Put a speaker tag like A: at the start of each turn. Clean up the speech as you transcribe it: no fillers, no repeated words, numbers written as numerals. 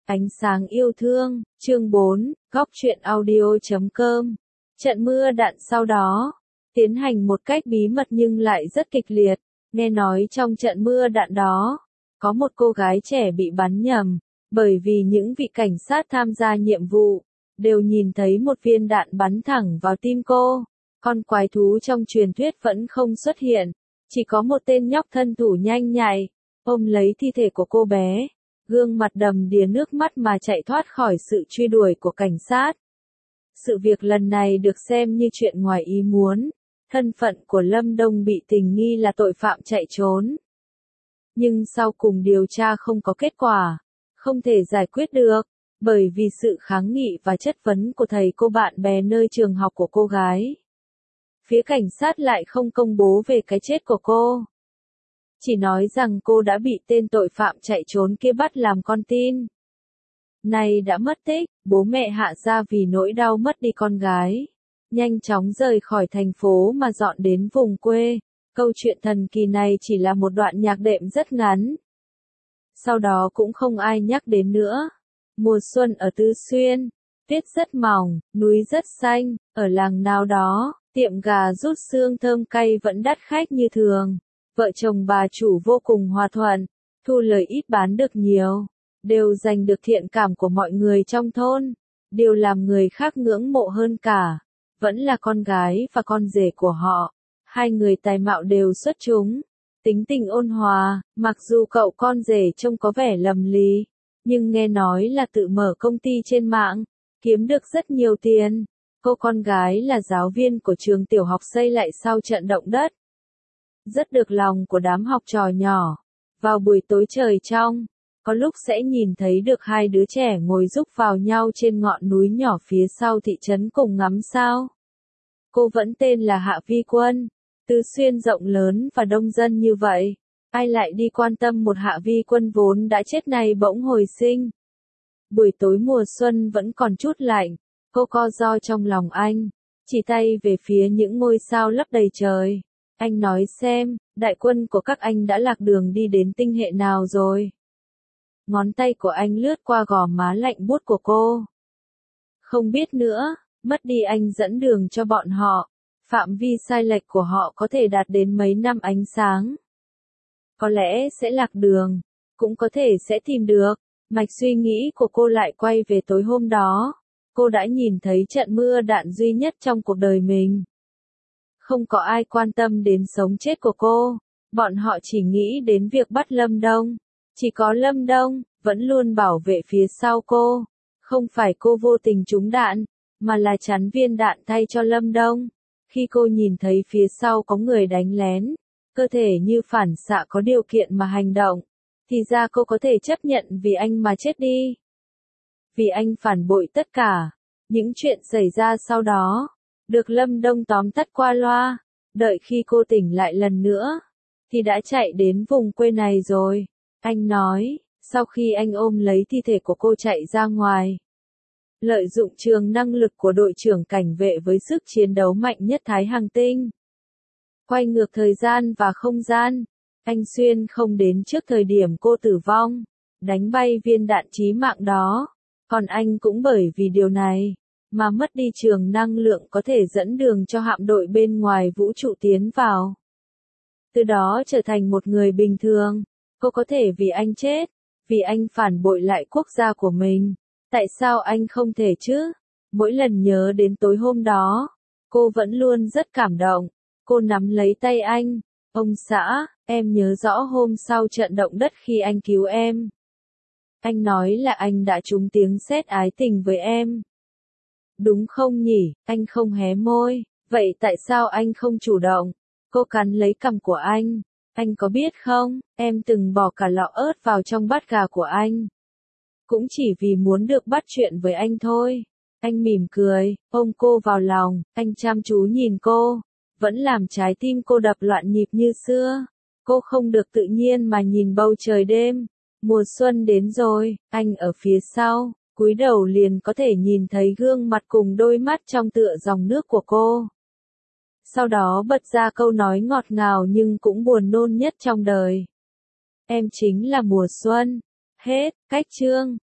A: Ánh sáng yêu thương, chương 4, góc truyện audio.com. Trận mưa đạn sau đó, tiến hành một cách bí mật nhưng lại rất kịch liệt. Nghe nói trong trận mưa đạn đó, có một cô gái trẻ bị bắn nhầm, bởi vì những vị cảnh sát tham gia nhiệm vụ, đều nhìn thấy một viên đạn bắn thẳng vào tim cô. Con quái thú trong truyền thuyết vẫn không xuất hiện, chỉ có một tên nhóc thân thủ nhanh nhạy, ôm lấy thi thể của cô bé, gương mặt đầm đìa nước mắt mà chạy thoát khỏi sự truy đuổi của cảnh sát. Sự việc lần này được xem như chuyện ngoài ý muốn, thân phận của Lâm Đông bị tình nghi là tội phạm chạy trốn. Nhưng sau cùng điều tra không có kết quả, không thể giải quyết được, bởi vì sự kháng nghị và chất vấn của thầy cô bạn bè nơi trường học của cô gái. Phía cảnh sát lại không công bố về cái chết của cô. Chỉ nói rằng cô đã bị tên tội phạm chạy trốn kia bắt làm con tin. Nay đã mất tích, bố mẹ Hạ Gia vì nỗi đau mất đi con gái, nhanh chóng rời khỏi thành phố mà dọn đến vùng quê. Câu chuyện thần kỳ này chỉ là một đoạn nhạc đệm rất ngắn. Sau đó cũng không ai nhắc đến nữa. Mùa xuân ở Tứ Xuyên, tuyết rất mỏng, núi rất xanh, ở làng nào đó, tiệm gà rút xương thơm cay vẫn đắt khách như thường. Vợ chồng bà chủ vô cùng hòa thuận, thu lời ít bán được nhiều, đều giành được thiện cảm của mọi người trong thôn. Điều làm người khác ngưỡng mộ hơn cả, vẫn là con gái và con rể của họ. Hai người tài mạo đều xuất chúng, tính tình ôn hòa, mặc dù cậu con rể trông có vẻ lầm lì, nhưng nghe nói là tự mở công ty trên mạng, kiếm được rất nhiều tiền. Cô con gái là giáo viên của trường tiểu học xây lại sau trận động đất. Rất được lòng của đám học trò nhỏ. Vào buổi tối trời trong, có lúc sẽ nhìn thấy được hai đứa trẻ ngồi rúc vào nhau trên ngọn núi nhỏ phía sau thị trấn cùng ngắm sao. Cô vẫn tên là Hạ Vi Quân. Tứ Xuyên rộng lớn và đông dân như vậy, ai lại đi quan tâm một Hạ Vi Quân vốn đã chết này bỗng hồi sinh. Buổi tối mùa xuân vẫn còn chút lạnh, cô co ro trong lòng anh, chỉ tay về phía những ngôi sao lấp đầy trời. Anh nói xem, đại quân của các anh đã lạc đường đi đến tinh hệ nào rồi? Ngón tay của anh lướt qua gò má lạnh buốt của cô. Không biết nữa, mất đi anh dẫn đường cho bọn họ. Phạm vi sai lệch của họ có thể đạt đến mấy năm ánh sáng. Có lẽ sẽ lạc đường, cũng có thể sẽ tìm được. Mạch suy nghĩ của cô lại quay về tối hôm đó. Cô đã nhìn thấy trận mưa đạn duy nhất trong cuộc đời mình. Không có ai quan tâm đến sống chết của cô. Bọn họ chỉ nghĩ đến việc bắt Lâm Đông. Chỉ có Lâm Đông vẫn luôn bảo vệ phía sau cô. Không phải cô vô tình trúng đạn, mà là chắn viên đạn thay cho Lâm Đông. Khi cô nhìn thấy phía sau có người đánh lén, cơ thể như phản xạ có điều kiện mà hành động, thì ra cô có thể chấp nhận vì anh mà chết đi. Vì anh phản bội tất cả. Những chuyện xảy ra sau đó, được Lâm Đông tóm tắt qua loa, đợi khi cô tỉnh lại lần nữa, thì đã chạy đến vùng quê này rồi. Anh nói, sau khi anh ôm lấy thi thể của cô chạy ra ngoài. Lợi dụng trường năng lực của đội trưởng cảnh vệ với sức chiến đấu mạnh nhất Thái Hành Tinh. Quay ngược thời gian và không gian, anh xuyên không đến trước thời điểm cô tử vong, đánh bay viên đạn chí mạng đó. Còn anh cũng bởi vì điều này, mà mất đi trường năng lượng có thể dẫn đường cho hạm đội bên ngoài vũ trụ tiến vào. Từ đó trở thành một người bình thường, cô có thể vì anh chết, vì anh phản bội lại quốc gia của mình. Tại sao anh không thể chứ? Mỗi lần nhớ đến tối hôm đó, cô vẫn luôn rất cảm động. Cô nắm lấy tay anh. Ông xã, em nhớ rõ hôm sau trận động đất khi anh cứu em. Anh nói là anh đã trúng tiếng sét ái tình với em. Đúng không nhỉ? Anh không hé môi. Vậy tại sao anh không chủ động? Cô cắn lấy cằm của anh. Anh có biết không, em từng bỏ cả lọ ớt vào trong bát gà của anh. Cũng chỉ vì muốn được bắt chuyện với anh thôi. Anh mỉm cười, ôm cô vào lòng, anh chăm chú nhìn cô, vẫn làm trái tim cô đập loạn nhịp như xưa. Cô không được tự nhiên mà nhìn bầu trời đêm. Mùa xuân đến rồi, anh ở phía sau, cúi đầu liền có thể nhìn thấy gương mặt cùng đôi mắt trong tựa dòng nước của cô. Sau đó bật ra câu nói ngọt ngào nhưng cũng buồn nôn nhất trong đời. Em chính là mùa xuân. Hết, cách chương.